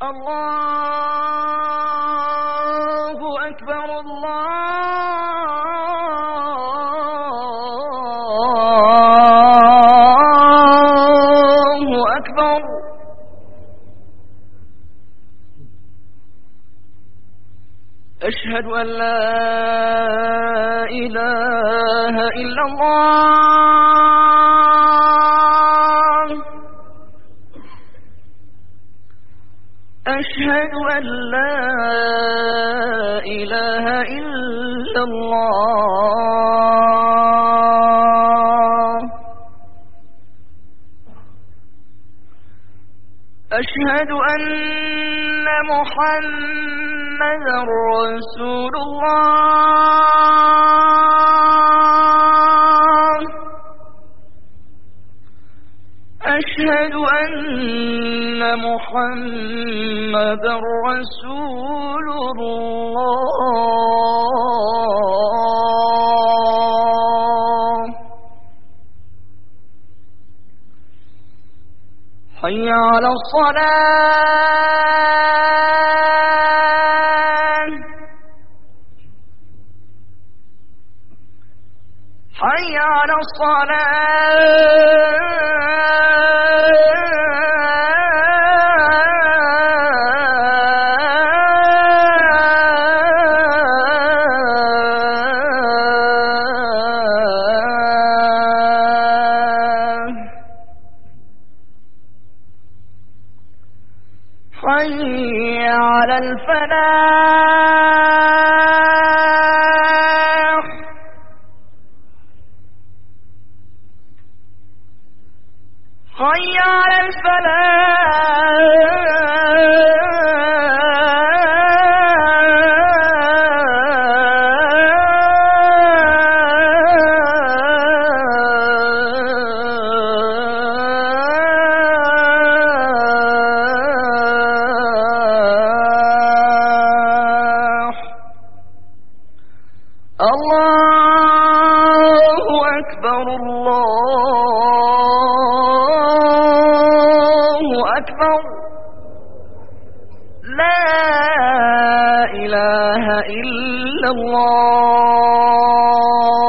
الله أكبر الله أكبر. أشهد أن لا إله إلا الله. أشهد أن لا إله إلا الله. أشهد أن محمدًا رسول الله. أشهد أن محمدًا رسول الله. حي على الصلاة. حي على الصلاة. حي على الفلاح. حي على الفلاح. الله أكبر الله أكبر. لا إله إلا الله.